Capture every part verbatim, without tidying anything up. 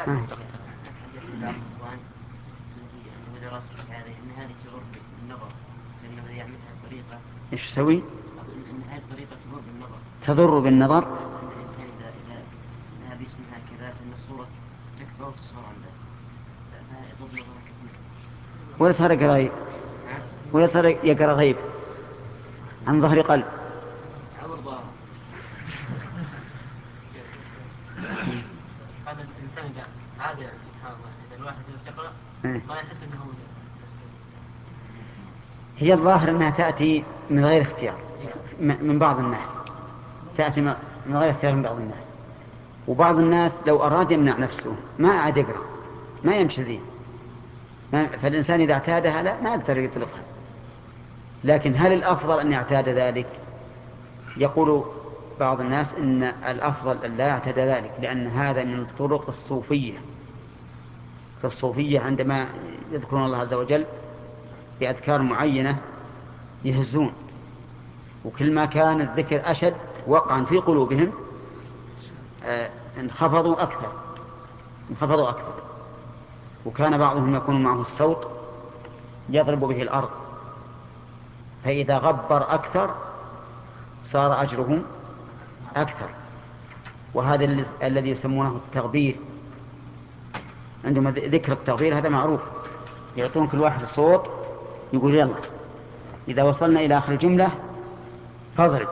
إيش تسوي؟ إن هذه الطريقة تضر بالنظر. تضر بالنظر. الإنسان إذا إذا ذهب اسمها كذا فإن الصورة تكبر وتصغر عنده. فيضر نظره كثير. ولا صار يقرأ غيب؟ ولا صار يقرأ غيب عن ظهر قلب؟ عبر ظهر. هذا الإنسان إذا عادة سبحان الله إذا الواحد جلس يقرأ ما يحس أنه هي الظاهر أنها تأتي من غير اختيار من بعض الناس، تأتي من غير اختيار من بعض الناس. وبعض الناس لو أراد يمنع نفسه ما عاد يقرأ، ما يمشي زين، فالإنسان إذا اعتادها لا ما يقدر يطلقها. لكن هل الأفضل أن يعتاد ذلك؟ يقول بعض الناس إن الأفضل أن لا يعتاد ذلك، لأن هذا من طرق الصوفية. فالصوفية عندما يذكرون الله عز وجل بأذكار معينة يهزون، وكل ما كان الذكر أشد وقعا في قلوبهم آه انخفضوا أكثر انخفضوا أكثر. وكان بعضهم يكون معه الصوت يضرب به الأرض، فإذا غبر أكثر صار أجرهم أكثر. وهذا الذي يسمونه التغبير، عندما ذكر التغبير هذا معروف، يعطون كل واحد الصوت يقول يلا إذا وصلنا إلى آخر الجملة فاضرب.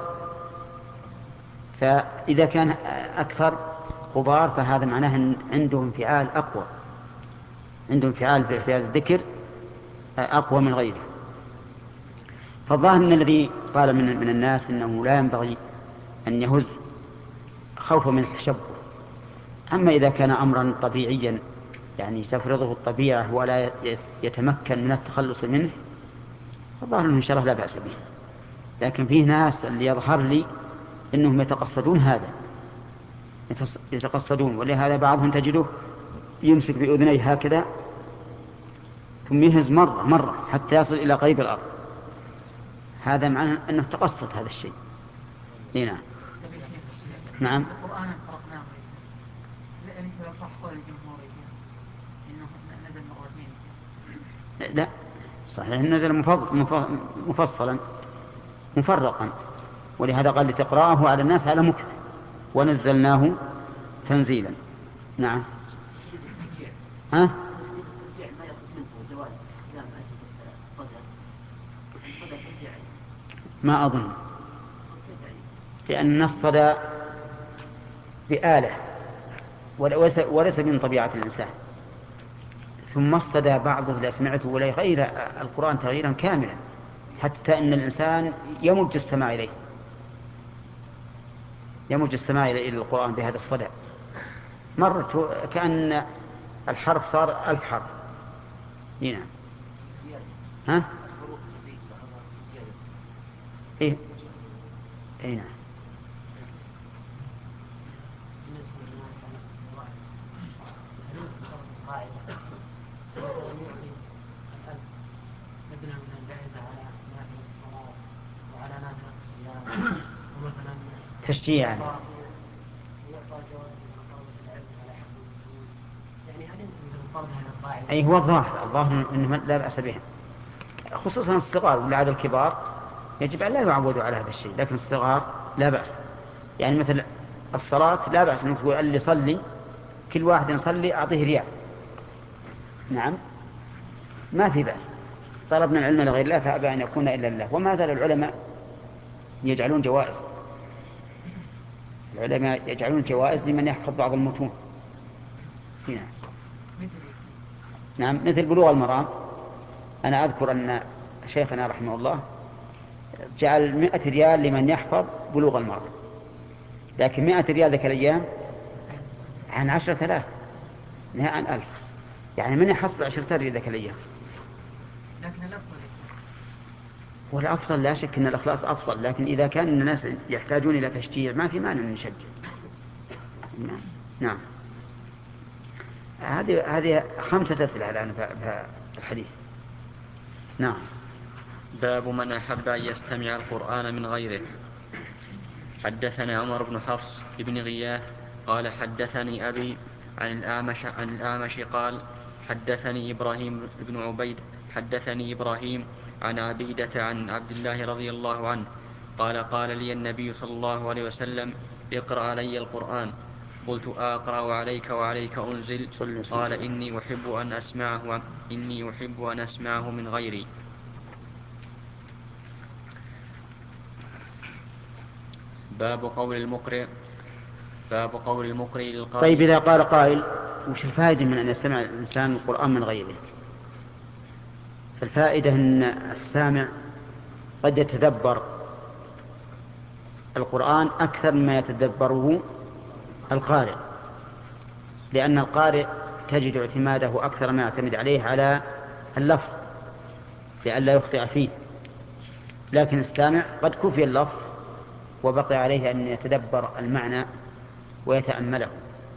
فإذا كان أكثر غبار فهذا معناه عندهم انفعال أقوى، عندهم انفعال في هذا الذكر أقوى من غيره. فالظاهر أن الذي قال من, من الناس أنه لا ينبغي أن يهز خوفا من التشبه. أما إذا كان أمرا طبيعيا يعني تفرضه الطبيعة ولا يتمكن من التخلص منه فالظاهر أنه إن شاء الله لا بأس به. لكن فيه ناس اللي يظهر لي أنهم يتقصدون هذا، يتقصدون، ولهذا بعضهم تجده يمسك بأذنيه هكذا ثم يهز مرة مرة حتى يصل إلى قريب الأرض. هذا معناه أنه تقصد هذا الشيء. نعم نعم. القرآن فرقناه ليس صح قول الجمهور إنه نزل مرتين. لا صحيح نزل مفصلا مفرقا، ولهذا قال لتقرأه على الناس على مكث ونزلناه تنزيلا. نعم. ها؟ ما أظن، لأن الصدى بآلة وليس من طبيعة الإنسان. ثم الصدى بعضه لا سمعته ولا يغير القرآن تغييرا كاملا، حتى أن الإنسان يمج السماع إليه، يمج السماع إلى القرآن بهذا الصدى. مرة كأن الحرف صار ألف حرف. نعم. ها؟ إيه؟ إيه نعم. تشجيعا. أي هو الظاهر الظاهر أنه لا بأس به، خصوصا الصغار. ولعاد الكبار يجب أن لا يعودوا على هذا الشيء، لكن الصغار لا بأس. يعني مثل الصلاة لا بأس أن تقول اللي يصلي كل واحد يصلي أعطيه ريال. نعم ما في بأس. طلبنا العلم لغير الله فأبى أن يكون إلا الله. وما زال العلماء يجعلون جوائز، العلماء يجعلون جوائز لمن يحفظ بعض المتون. نعم. نعم مثل بلوغ المرام. أنا أذكر أن شيخنا رحمه الله جعل مئة ريال لمن يحفظ بلوغ المرام، لكن مئة ريال ذاك الأيام عن عشرة آلاف، نهاء عن ألف، يعني من يحصل عشرة ريال ذاك الأيام. لكن الأفضل والأفضل لا شك أن الإخلاص أفضل، لكن إذا كان الناس يحتاجون إلى تشجيع ما في مانع نشجع. نعم. نعم. هذه هذه خمسة أسئلة الآن في الحديث. نعم. باب من أحب أن يستمع القرآن من غيره. حدثنا عمر بن حفص بن غياث قال حدثني أبي عن الأعمش, عن الأعمش قال حدثني إبراهيم بن عبيد حدثني إبراهيم عن عبيدة عن عبد الله رضي الله عنه قال قال لي النبي صلى الله عليه وسلم اقرأ علي القرآن. قلت أقرأ عليك وعليك أنزل؟ قال إني أحب أن أسمعه إني أحب أن أسمعه من غيري. باب قول المقرئ باب قول المقرئ للقارئ. طيب إذا قال قائل وش الفائدة من أن يستمع الإنسان القرآن من غيره؟ فالفائدة أن السامع قد يتدبر القرآن أكثر مما يتدبره القارئ، لأن القارئ تجد اعتماده أكثر ما يعتمد عليه على اللفظ لئلا يخطئ فيه، لكن السامع قد كفي اللفظ وبقي عليه أن يتدبر المعنى ويتأمله.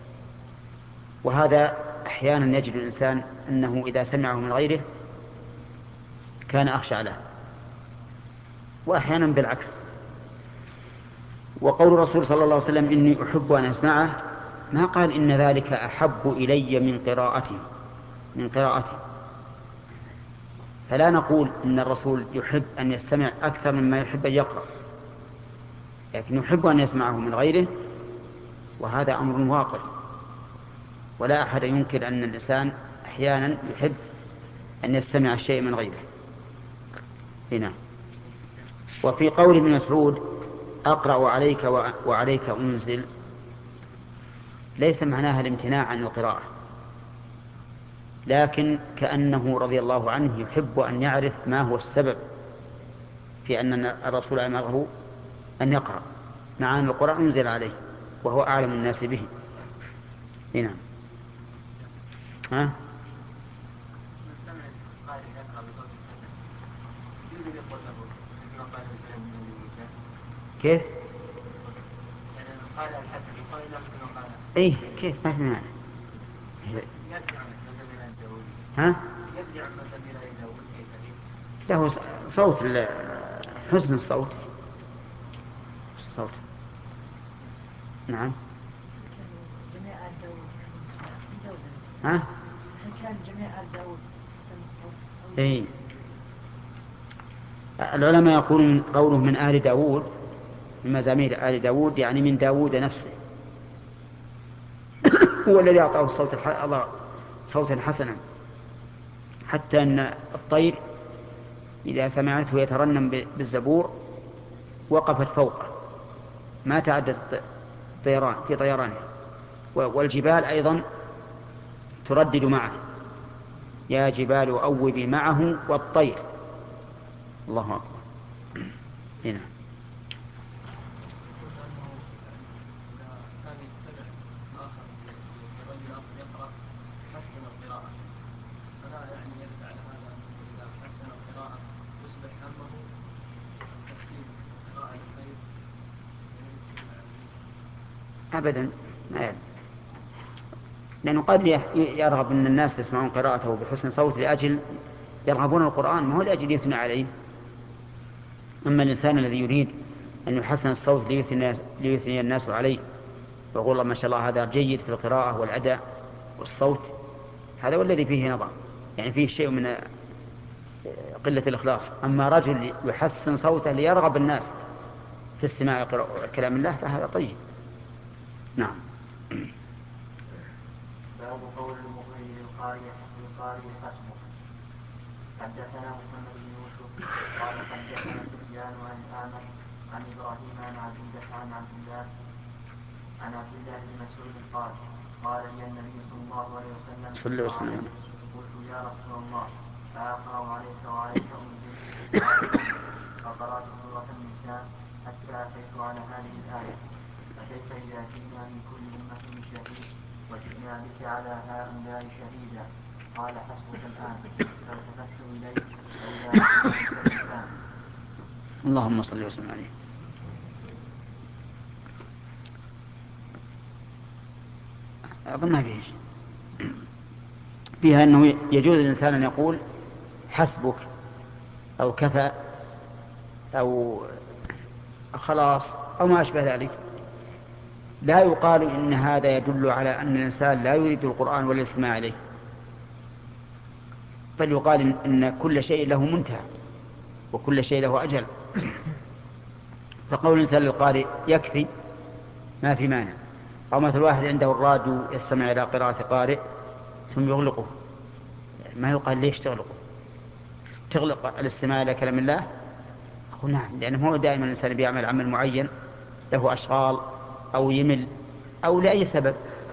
وهذا أحيانا يجد الإنسان أنه إذا سمعه من غيره كان أخشع له، وأحيانا بالعكس. وقول الرسول صلى الله عليه وسلم إني أحب أن أسمعه ما قال إن ذلك أحب إلي من قراءتي من قراءتي فلا نقول إن الرسول يحب أن يستمع أكثر مما يحب أن يقرأ، لكن يحب أن يسمعه من غيره، وهذا أمر واقع، ولا أحد ينكر أن الإنسان أحيانا يحب أن يستمع الشيء من غيره. هنا وفي قول ابن مسعود أقرأ عليك وعليك أنزل ليس معناها الامتناع عن القراءة، لكن كأنه رضي الله عنه يحب أن يعرف ما هو السبب في أن الرسول أمره أن يقرأ مع أن القرآن أنزل عليه وهو أعلم الناس به. هنا ها كيف؟ ايه كيف ما في معنى. ها؟ له صوت حسن الصوت الصوت نعم. ها؟ ايه العلماء يقولون قوله من آل داود من مزامير آل داود يعني من داود نفسه هو الذي أعطاه الصوت الله صوتا حسنا، حتى أن الطير إذا سمعته يترنم بالزبور وقفت فوقه ما تعدت طيران في طيرانه، والجبال أيضا تردد معه يا جبال أوبي معه والطير. الله أكبر. هنا أبدا ما يعني. لأنه قد يرغب أن الناس يسمعون قراءته بحسن صوت لأجل يرغبون القرآن ما هو لأجل يثنى عليه. أما الإنسان الذي يريد أن يحسن الصوت ليثني الناس عليه ويقول الله ما شاء الله هذا جيد في القراءة والأداء والصوت، هذا هو الذي فيه نظر، يعني فيه شيء من قلة الإخلاص. أما رجل يحسن صوته ليرغب الناس في استماع كلام الله فهذا طيب. نعم. باب قول المقرئ للقارئ للقارئ حسبه. حدثنا محمد بن يوسف قال حدثنا سفيان عن الأعمش عن إبراهيم عن عبيدة عن عبد الله عن عبد الله بن مسعود قال قال لي النبي صلى الله عليه وسلم صلى الله عليه وسلم قلت يا رسول الله فأقرأ عليك وعليك أنزل؟ فقرأت سورة النساء حتى أتيت على هذه الآية فكيف إذا جئنا من كل أمة شهيد وجئنا بك على هؤلاء شهيدا؟ قال حسبك الآن. فالتفت إليه فإذا كنت الإسلام. اللهم صل وسلم عليه. أظن ما فيه فيها أنه يجوز الإنسان أن يقول حسبك أو كفى أو خلاص أو ما أشبه ذلك، لا يقال إن هذا يدل على أن الإنسان لا يريد القرآن ولا يسمع إليه، بل يقال إن كل شيء له منتهى وكل شيء له أجل. فقول الإنسان للقارئ يكفي ما في مانع، أو مثل واحد عنده الراديو يستمع إلى قراءة قارئ ثم يغلقه، ما يقال ليش تغلقه؟ تغلق الاستماع إلى كلام الله؟ أقول نعم، لأنه هو دائما الإنسان بيعمل عمل معين له أشغال أو يمل أو لأي سبب.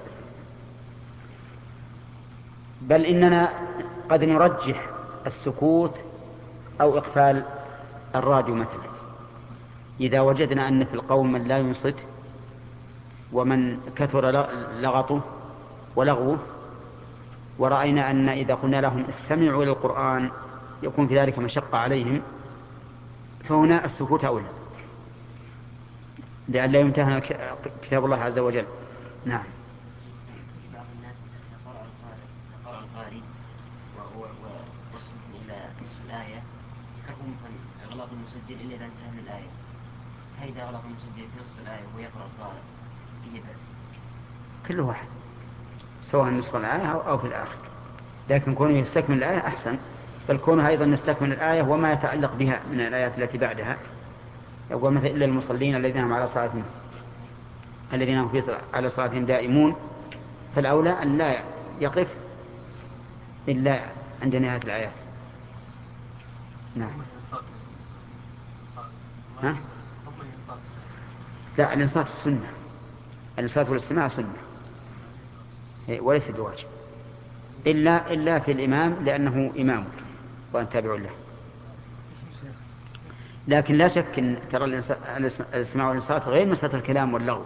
بل إننا قد نرجح السكوت أو إقفال الراديو مثلا إذا وجدنا أن في القوم من لا ينصت ومن كثر لغطه ولغوه، ورأينا أن إذا قلنا لهم استمعوا إلى القرآن يكون في ذلك مشقة عليهم، فهنا السكوت أولى لئلا يمتهن كتاب الله عز وجل. نعم. بعض الناس يقرأ القارئ وهو وصل إلى نصف الآية كرهم إغلاق المسجل إلا إذا انتهى من الآية، هيدا أغلق المسجل في نصف الآية وهو يقرأ القارئ فيه بأس؟ كل واحد سواء نصف الآية أو في الآخر، لكن كونه يستكمل الآية أحسن، بل كونه أيضا نستكمل الآية وما يتعلق بها من الآيات التي بعدها. يقول مثل إلا المصلين الذين هم على صلاتهم الذين هم على صلاتهم دائمون، فالأولى أن لا يقف إلا عند نهاية الآيات. نعم. ها؟ لا، الإنصات السنة، الإنصات والاستماع سنة وليس بواجب إلا إلا في الإمام لأنه إمامك وأن تابع له. لكن لا شك أن ترى الاستماع والإنصات غير مسألة الكلام واللغو،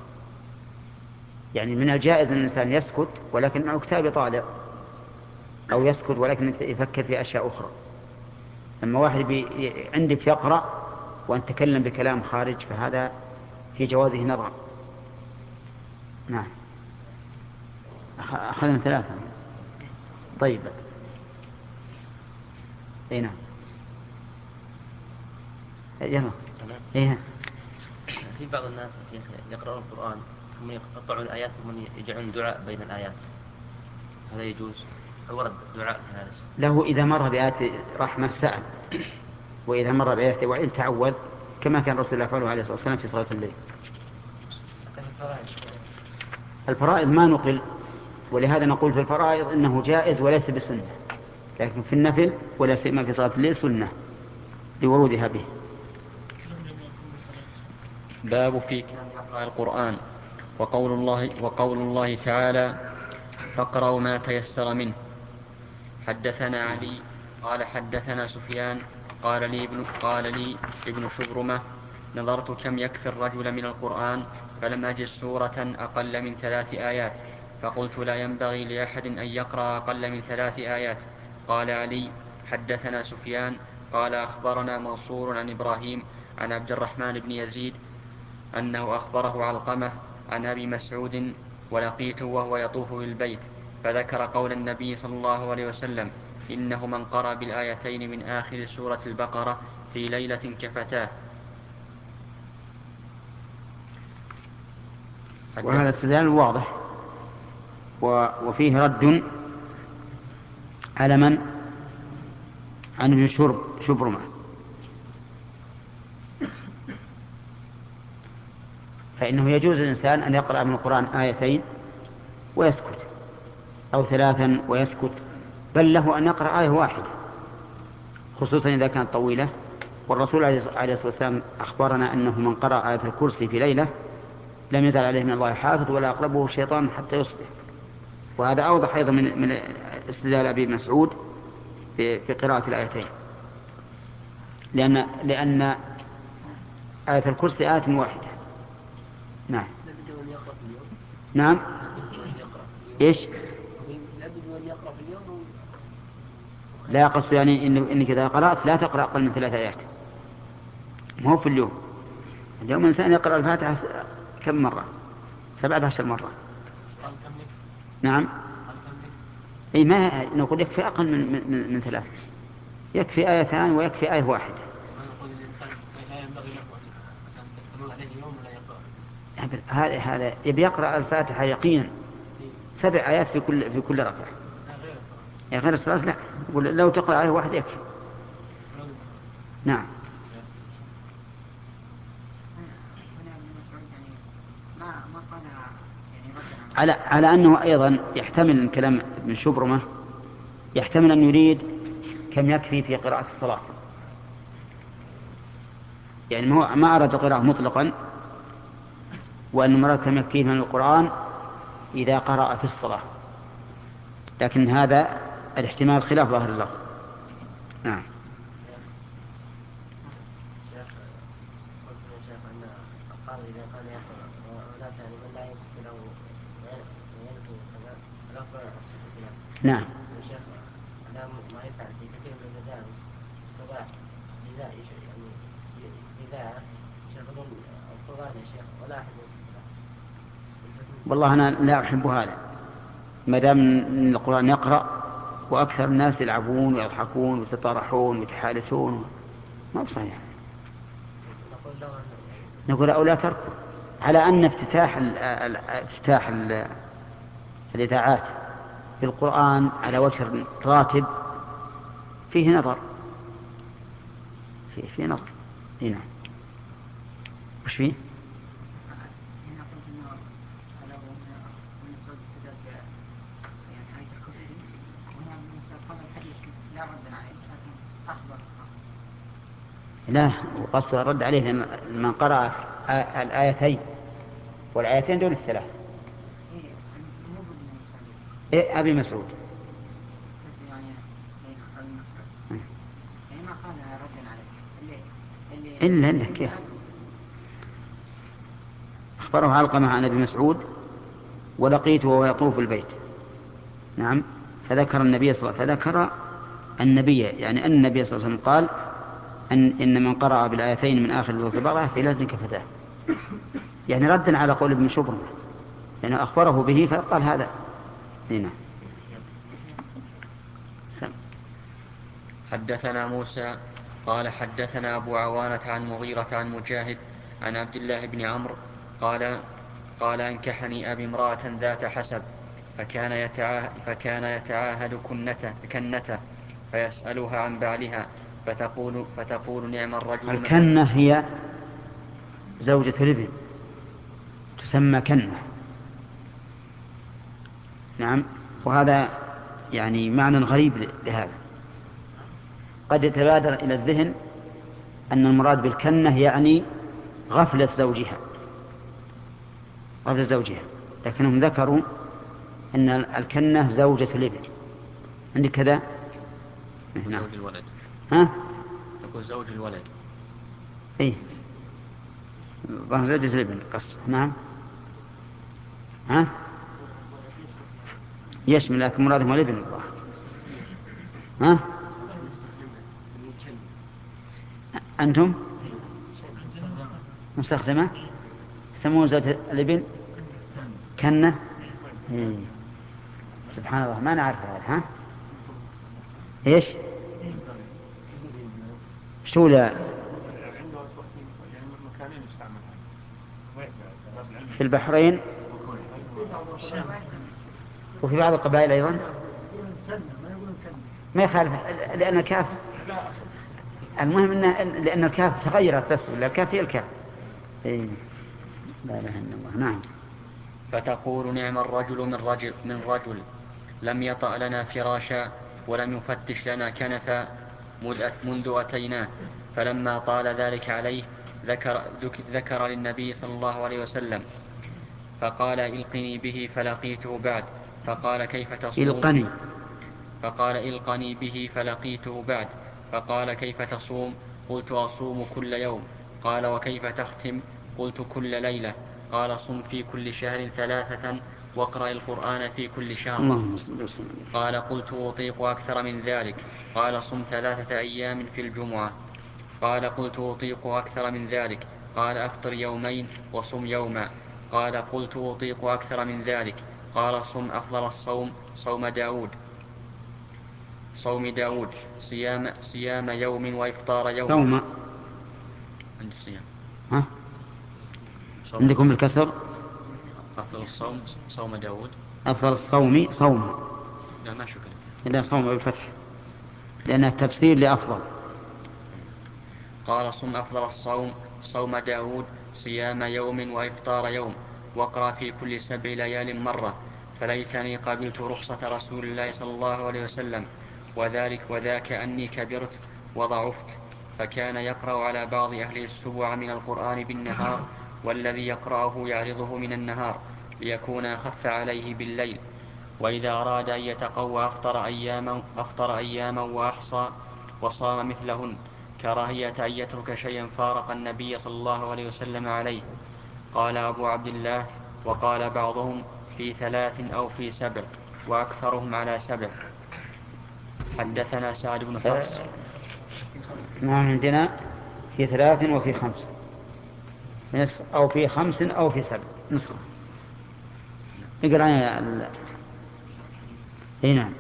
يعني من الجائز أن الإنسان يسكت ولكن معه كتاب طالع، أو يسكت ولكن يفكر في أشياء أخرى. أما واحد بي... عندك يقرأ وأن تكلم بكلام خارج فهذا في جوازه نظر. نعم. أخذنا ثلاثة. طيب. أي نعم. يلا. إيه. في بعض الناس يقرأون القرآن ثم يقطعون الآيات ثم يجعلون دعاء بين الآيات، هذا يجوز؟ ورد دعاء في هذا؟ له إذا مر بآيات رحمة سأل، وإذا مر بآيات وعيد تعوذ، كما كان رسول الله فعله عليه الصلاة والسلام في صلاة الليل. الفرائض ما نقل، ولهذا نقول في الفرائض إنه جائز وليس بسنة، لكن في النفل ولا سيما في صلاة الليل سنة لورودها به. باب في قراءة القرآن وقول الله, وقول الله تعالى فاقرأوا ما تيسر منه. حدثنا علي قال حدثنا سفيان قال لي ابن, قال لي ابن شبرمة نظرت كم يكفي الرجل من القرآن فلم أجد سورة أقل من ثلاث آيات، فقلت لا ينبغي لأحد أن يقرأ أقل من ثلاث آيات. قال علي حدثنا سفيان قال أخبرنا منصور عن إبراهيم عن عبد الرحمن بن يزيد أنه أخبره علقمة عن أبي مسعود ولقيته وهو يطوف بالبيت فذكر قول النبي صلى الله عليه وسلم إنه من قرأ بالآيتين من آخر سورة البقرة في ليلة كفتاه. وهذا استدلال واضح وفيه رد على من عن ابن شبرمة، فإنه يجوز للإنسان أن يقرأ من القرآن آيتين ويسكت أو ثلاثا ويسكت، بل له أن يقرأ آية واحدة خصوصا إذا كانت طويلة. والرسول عليه الصلاة والسلام أخبرنا أنه من قرأ آية الكرسي في ليلة لم يزل عليه من الله حافظ ولا أقربه الشيطان حتى يصبح. وهذا أوضح أيضا من, من استدلال أبي مسعود في, في قراءة الآيتين، لأن, لأن آية الكرسي آية واحدة. نعم. نعم. إيش؟ لا يقص يعني إن إنك إذا قرأت لا تقرأ أقل من ثلاث آيات، مو في اليوم. اليوم الإنسان يقرأ الفاتحة كم مرة؟ سبعة عشر مرة. نعم. أي ما نقول يكفي أقل من من من ثلاث، يكفي آيتان ويكفي آية واحدة. هذا هذا يبي يقرأ الفاتحة يقينا سبع آيات في كل في كل ركعة. يا غير الصلاة لا، لو تقرأ آية واحدة يكفي. نعم. على على أنه أيضا يحتمل الكلام من شبرمة، يحتمل أن يريد كم يكفي في قراءة الصلاة، يعني ما هو ما أراد القراءة مطلقا، وأن المراد كم يكفيه من القرآن إذا قرأ في الصلاة، لكن هذا الاحتمال خلاف ظاهر اللفظ. نعم. قال إذا كان يقرأ ولا يعني من لا يستطيع وينفي كذا الأفضل الصفة له. نعم. الشيخ هذا ما يفعل في كثير من المدارس الصباح إذا يعني إذا يشغلون القرآن يا شيخ ولا أحد يستطيع. والله أنا لا أحب هذا، ما دام أن القرآن يقرأ وأكثر الناس يلعبون ويضحكون ويتطارحون ويتحالثون، ما بصحيح. نقول أولا ترك، على أن افتتاح ال ال افتتاح ال الإذاعات في القرآن على وجه راتب فيه نظر، فيه, فيه نظر. هنا وش فيه؟ لا، وقصد الرد عليه من قرأ الآيتين والآيتين دون الثلاث. إيه أبي مسعود إلا إلا كيف أخبره علقمة عن أبي مسعود ولقيته وهو يطوف البيت. نعم. فذكر النبي صلى الله عليه وسلم، فذكر النبي يعني أن النبي صلى الله عليه وسلم قال أن إن من قرأ بالآيتين من آخر سورة البقرة في ليلة كفتاه، يعني ردا على قول ابن شبرمة لأنه يعني أخبره به فقال هذا. هنا حدثنا موسى قال حدثنا أبو عوانة عن مغيرة عن مجاهد عن عبد الله بن عمرو قال قال أنكحني أبي امرأة ذات حسب فكان يتعاهد, فكان يتعاهد كنته, كنته فيسألها عن بعلها فتقول, فتقول نعم الرجل. الكنة هي زوجة الابن تسمى كنة. نعم. وهذا يعني معنى غريب لهذا، قد يتبادر إلى الذهن أن المراد بالكنة يعني غفلة زوجها غفلة زوجها لكنهم ذكروا أن الكنة زوجة الابن. عندك كذا؟ نعم. زوج الولد. ها؟ يقول زوج الولد. إيه زوجة الابن قصد. نعم. ها؟ يشمل لكن مرادهم الابن. ها؟ أنتم مستخدمة يسمون زوجة الابن كنة. إيه. سبحان الله ما نعرف هذا. ها؟ إيش؟ شو لا في البحرين وفي بعض القبائل أيضا ما يخالف لأن الكاف المهم إن لأن الكاف تغيرت بس ولا الكاف هي الكاف. إيه. لا إله إلا الله. نعم. فتقول نعم الرجل من رجل من رجل لم يطأ لنا فراشا ولم يفتش لنا كنفا منذ أتيناه. فلما طال ذلك عليه ذكر, ذكر للنبي صلى الله عليه وسلم فقال إلقني به فلقيته بعد فقال كيف تصوم إلقني فقال إلقني به فلقيته بعد فقال كيف تصوم قلت أصوم كل يوم. قال وكيف تختم قلت كل ليلة. قال صم في كل شهر ثلاثة واقرأ القرآن في كل شهر. قال قلت أطيق أكثر من ذلك. قال صم ثلاثة أيام في الجمعة. قال قلت أطيق أكثر من ذلك. قال أفطر يومين وصم يوما. قال قلت أطيق أكثر من ذلك. قال صم أفضل الصوم صوم داود صوم داود صيام, صيام يوم وإفطار يوم. صوم عند الصيام. ها؟ الصوم عندكم بالكسر؟ أفضل الصوم صوم داود. أفضل الصوم صوم. لا ما شكل. لا صوم بالفتح لأنها تفسير لأفضل. قال صم أفضل الصوم صوم داود صيام يوم وإفطار يوم واقرأ في كل سبع ليال مرة فليتني قبلت رخصة رسول الله صلى الله عليه وسلم وذلك وذاك أني كبرت وضعفت فكان يقرأ على بعض أهل السبع من القرآن بالنهار والذي يقرأه يعرضه من النهار ليكون أخف عليه بالليل وإذا أراد أن يتقوى أفطر أياما, أفطر أياما وأحصى وصام مثلهن كراهية أن يترك شيئا فارق النبي صلى الله عليه وسلم عليه. قال أبو عبد الله وقال بعضهم في ثلاث أو في سبع وأكثرهم على سبع. حدثنا سعد بن حفص. ما عندنا في ثلاث وفي خمس أو في خمس أو في سبع نسخة. اقرأ يا ال... اي نعم.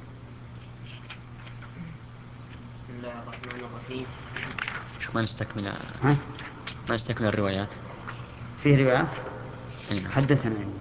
بسم الله الرحمن الرحيم. شو ما نستكمل ها؟ ما نستكمل الروايات. فيه روايات نعم. حدثنا يعني.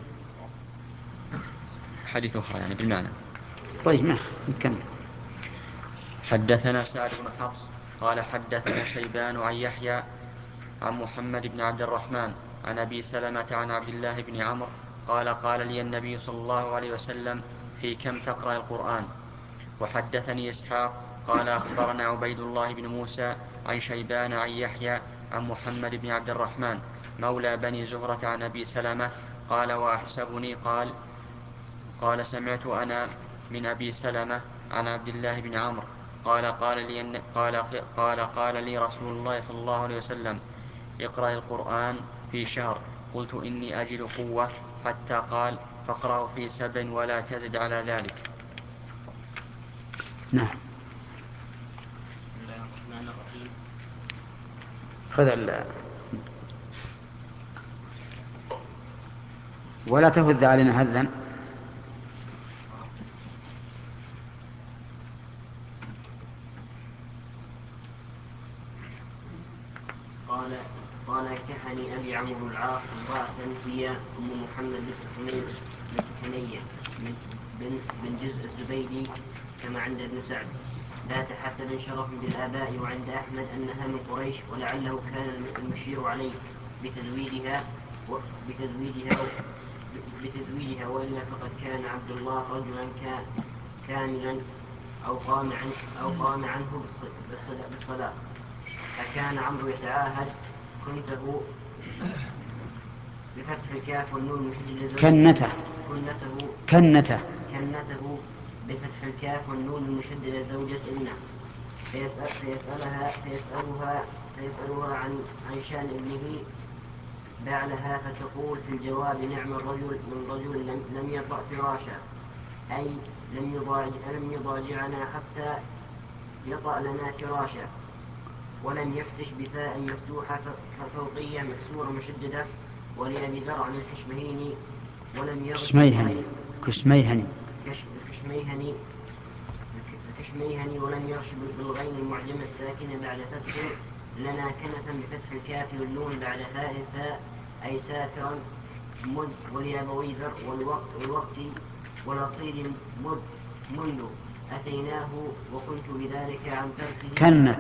حديث أخرى يعني بالمعنى. طيب ما نكمل. حدثنا سعد بن حفص قال حدثنا شيبان عن يحيى عن محمد بن عبد الرحمن عن أبي سلمة عن عبد الله بن عمرو قال قال لي النبي صلى الله عليه وسلم في كم تقرأ القرآن. وحدثني إسحاق قال أخبرنا عبيد الله بن موسى عن شيبان عن يحيى عن محمد بن عبد الرحمن مولى بني زهرة عن أبي سلمة قال وأحسبني قال قال سمعت أنا من أبي سلمة عن عبد الله بن عمرو قال قال لي, قال, قال قال لي رسول الله صلى الله عليه وسلم اقرأ القرآن في شهر قلت إني أجد قوة حتى قال فاقرأه في سبع ولا تزد على ذلك. نعم. بسم الله الرحمن الرحيم. خذ ال... ولا تهذ علينا هذا. قال قال كهني أبي عمرو بن العاص امرأة هي أم محمد بن حنية بن بن جزء الزبيدي كما عند ابن سعد ذات حسب شرف بالآباء وعند أحمد أنها من قريش ولعله كان المشير عليه بتزويدها بتزويدها بتزويدها وإلا فقد كان عبد الله رجلا كاملا أو قام عنه أو قام عنه بالصلاة فكان عمرو يتعاهد كنته بفتح الكاف والنون المشددة كنته كنته كنته كنته بفتح الكاف والنون المشددة زوجة ابنه فيسأل فيسألها فيسألها فيسألها عن عن شأن ابنه بعلها فتقول في الجواب نعم الرجل من رجل لم, لم يطأ فراشا أي لم يضاجع لم يضاجعنا حتى يطأ لنا فراشا ولم يفتش بفاء مفتوحة فوقية مكسورة مشددة ولأبي ذر عن الكشمهيني ولم يغش كشميهني كشميهني كشميهني الكشميهني ولم يغش بالغين المعجمة الساكنة بعد فتح لنا كنفا بفتح الكاف والنون بعد فاء فاء أي سافرا مد ولأبوي ذر والوقت والوقت والأصيل مد منذ أتيناه وكنت بذلك عن تركه كنت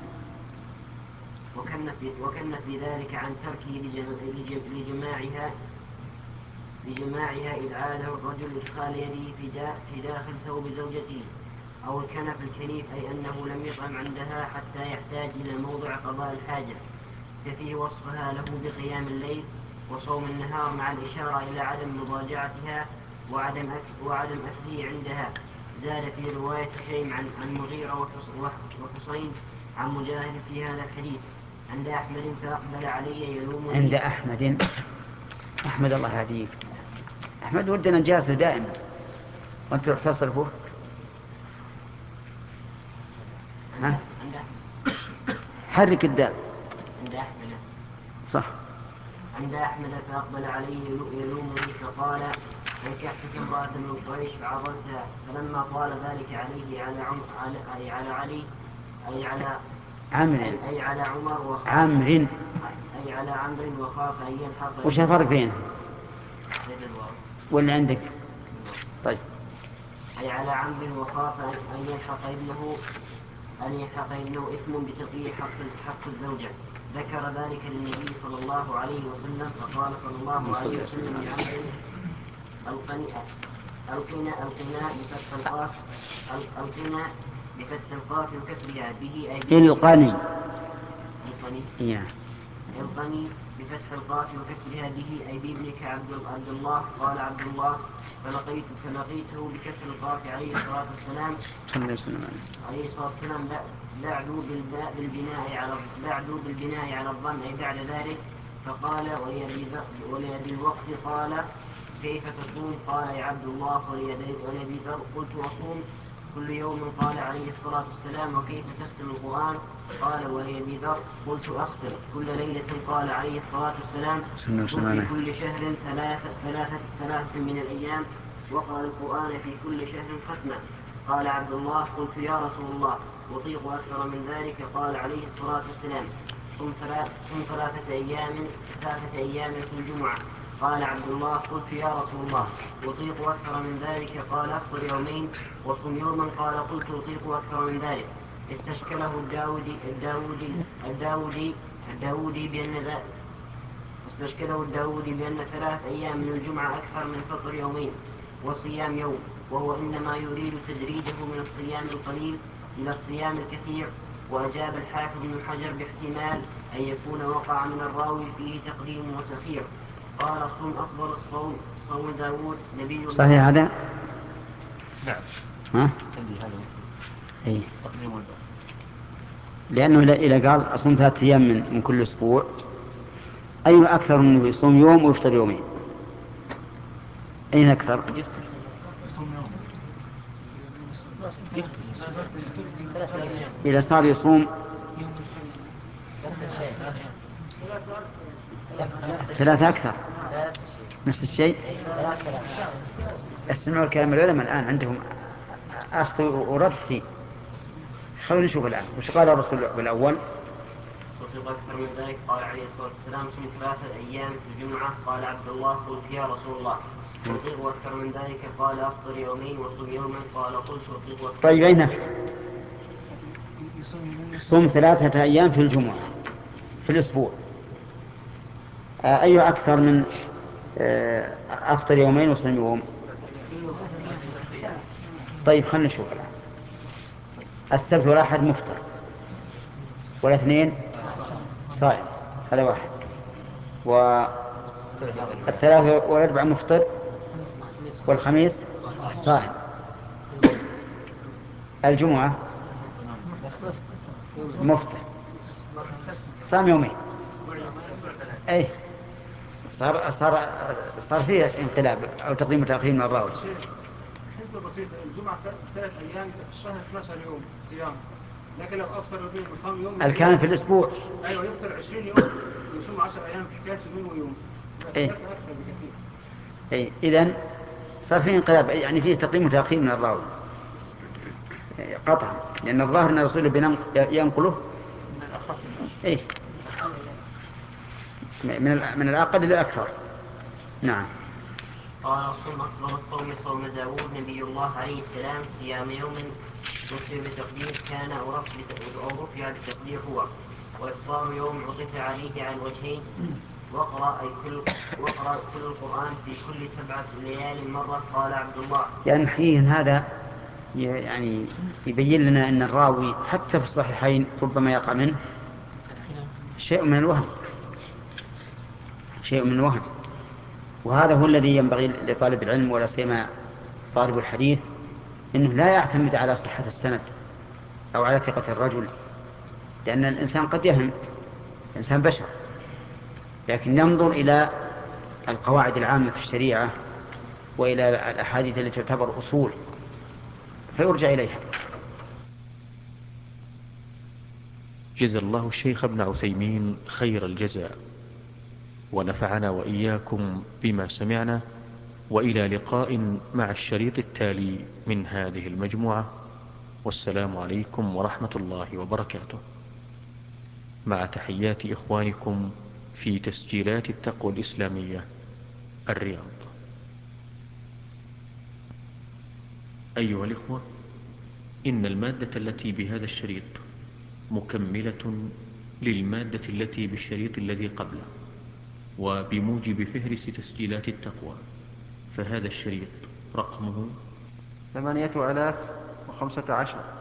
وكنت وكنت بذلك عن تركه لجماعها لجماعها إذ عاده الرجل إدخال يده في, دا في داخل ثوب زوجته أو الكنف الكنيف أي أنه لم يطعم عندها حتى يحتاج إلى موضع قضاء الحاجة ففيه وصفها له بقيام الليل وصوم النهار مع الإشارة إلى عدم مضاجعتها وعدم أكل وعدم أكله عندها. زاد في رواية شيء عن عن مغيرة وحسين عن مجاهد في هذا الحديث عند أحمد فأقبل علي يلومني. عند أحمد أحمد الله يهديك أحمد ودنا نجاسه دائما وأنت رح تصرفه. ها حرك الدال عند أحمد صح. عند أحمد فأقبل علي يلومني فقال أنكحتك امرأة من قريش فعضلتها فلما طال ذلك عليه على عم على أي على علي أي على عمر أي على عمر وخاف عمر أي على عمرو وخاف أن يلحق. وش الفرق بينهم؟ واللي عندك؟ طيب. أي على عمرو وخاف أن يلحق ابنه أن يلحق ابنه إثم بتضييع حق حق الزوجة. ذكر ذلك للنبي صلى الله عليه وسلم فقال صلى الله عليه وسلم لعمرو القني القنا القنا بفتح القاف القنا بفتح القاف وكسرها به أي القني القني القني بفتح القاف وكسرها به أي بابنك عبد الله. قال عبد الله فلقيت فلقيته بكسر القاف عليه الصلاة والسلام عليه الصلاة والسلام بعدوا بالباء بالبناء على بعدوا بالبناء على الضم أي بعد ذلك. فقال ولأبي الوقت قال كيف تصوم؟ قال يا عبد الله. ولأبي ذر قلت أصوم كل يوم. قال عليه الصلاة والسلام وكيف تختم القرآن؟ قال ولأبي ذر قلت أختم كل ليلة. قال عليه الصلاة والسلام في كل شهر ثلاثة ثلاثة ثلاثة من الأيام وقرأ القرآن في كل شهر ختمة. قال عبد الله قلت يا رسول الله أطيق أكثر من ذلك؟ قال عليه الصلاة والسلام صم ثلاثة أيام ثلاثة أيام في الجمعة. قال عبد الله قلت يا رسول الله أطيق أكثر من ذلك؟ قال أفطر يومين وصم يوما. قال قلت أطيق أكثر من ذلك. استشكله الداودي الداودي الداودي الداودي بأن استشكله الداودي بأن ثلاث أيام من الجمعة أكثر من فطر يومين وصيام يوم، وهو إنما يريد تدريجه من الصيام القليل إلى الصيام الكثير. وأجاب الحافظ بن حجر باحتمال أن يكون وقع من الراوي فيه تقديم وتأخير. قال صم أفضل الصوم صوم داود نبي الله. صحيح هذا؟ نعم. ها؟ عندي هذا. إيه. تقديم والباء. لأنه إذا قال أصوم ثلاثة أيام من, من كل أسبوع أي أكثر أنه يصوم يوم ويفطر يومين؟ أين أكثر؟ إذا صار يصوم ثلاثة أكثر نفس الشيء. استمعوا الكلام العلماء الآن عندهم أخذ ورد فيه. خلونا نشوف الآن وش قال الرسول بالأول. وفي أكثر من ذلك قال عليه الصلاة والسلام صم ثلاثة أيام في الجمعة. قال عبد الله قلت يا رسول الله أطيق أكثر من ذلك؟ قال أفطر يومين وصم يوما. قال قلت أطيق أكثر. طيب أين صم ثلاثة أيام في الجمعة في الأسبوع أي أكثر من أفطر يومين وصم يوم؟ طيب خلنا نشوف الآن. السبت والأحد مفطر والاثنين صائم هذا واحد، والثلاثة والأربع مفطر والخميس صائم. الجمعة مفطر صام يومين. أي صار صار صار فيه انقلاب أو تقديم وتأخير من الراوي. حسبة بسيطة الجمعة ثلاث أيام في الشهر اثنا عشر يوم صيام، لكن لو أفطر يومين وصام يوم الكان في الأسبوع أيوة يفطر عشرين يوم ويصوم عشر أيام في حكاية يومين ويوم. إيه إيه إذن صار فيه انقلاب يعني فيه تقديم وتأخير من الراوي قطعا، لأن الظاهر أن الرسول ينقله إيه من من الأقل إلى الأكثر. نعم. قال صم أفضل الصوم صوم داود نبي الله عليه السلام صيام يوم رفع بتقدير كان أو رفع بتقدير هو، وإفطار يوم عطف عليه على الوجهين. وقرأ أي كل وقرأ كل القرآن في كل سبعة ليال مرة. قال عبد الله يعني حقيقة هذا يعني يبين لنا أن الراوي حتى في الصحيحين ربما يقع منه شيء من الوهم شيء من الوهم وهذا هو الذي ينبغي لطالب العلم ولا سيما طالب الحديث أنه لا يعتمد على صحة السند أو على ثقة الرجل، لأن الإنسان قد يهم، الإنسان بشر، لكن ينظر إلى القواعد العامة في الشريعة وإلى الأحاديث التي تعتبر أصول فيرجع إليها. جزا الله الشيخ ابن عثيمين خير الجزاء، ونفعنا وإياكم بما سمعنا، وإلى لقاء مع الشريط التالي من هذه المجموعة، والسلام عليكم ورحمة الله وبركاته. مع تحيات إخوانكم في تسجيلات التقوى الإسلامية، الرياض. أيها الإخوة، إن المادة التي بهذا الشريط مكملة للمادة التي بالشريط الذي قبله، وبموجب فهرس تسجيلات التقوى، فهذا الشريط رقمه ثمانية آلاف وخمسة عشر.